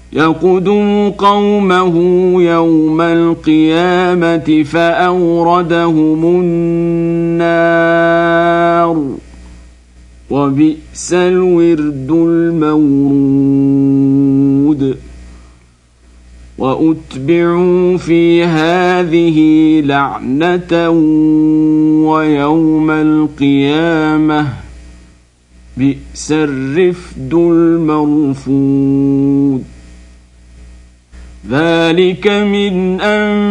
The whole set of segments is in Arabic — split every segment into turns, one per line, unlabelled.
يقدم قومه يوم القيامة فأوردهم النار وبئس الورد المورود وأتبعوا في هذه لعنة ويوم القيامة بئس الرفد المرفود ذلك من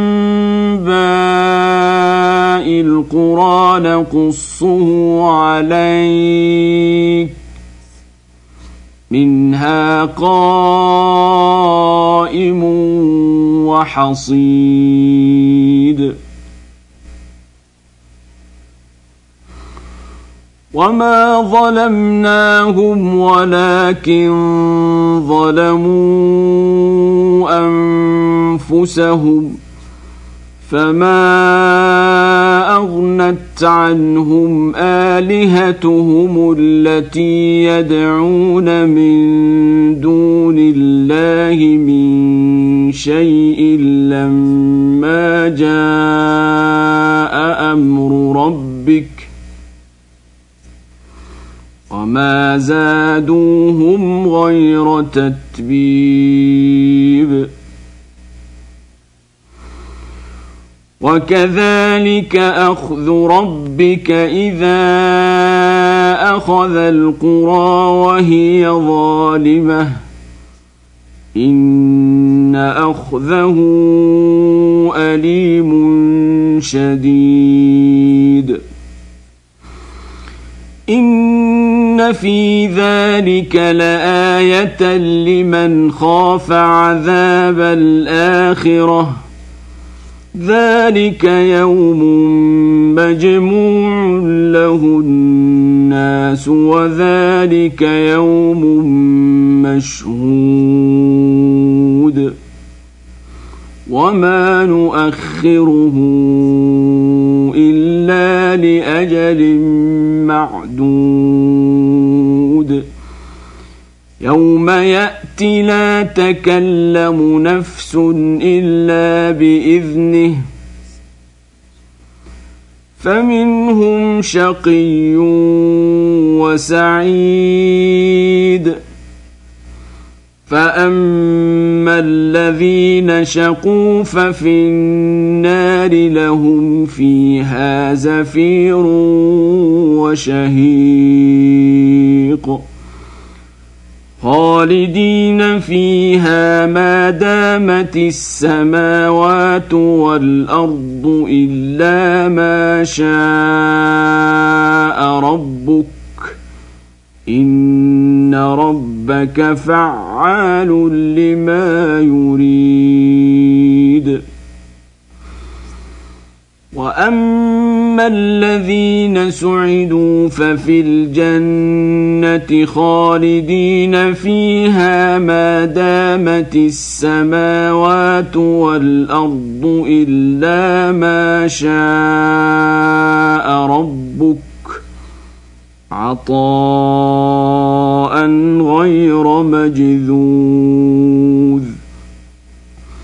أنباء القرى نقصه عليك منها قائم وحصيد وما ظلمناهم ولكن ظلموا أنفسهم فما أغنت عنهم آلهتهم التي يدعون من دون الله من شيء لما جاء أمر ربك وما زادوهم غير تتبيب وكذلك أخذ ربك إذا أخذ القرى وهي ظالمة إن أخذه أليم شديد إن في ذلك لآية لمن خاف عذاب الآخرة ذلك يوم مجموع له الناس وذلك يوم مشهود وما نؤخره إلا لأجل معدود يوم يأتي لا تكلم نفس إلا بإذنه فمنهم شقي وسعيد فأما الذين شقوا ففي النار لهم فيها زفير وشهيق خالدين فيها ما دامت السماوات والأرض إلا ما شاء ربك إن ربك فعال لما يريد وأما الذين سعدوا ففي الجنة خالدين فيها ما دامت السماوات والأرض إلا ما شاء ربك عطاء غير مجذوذ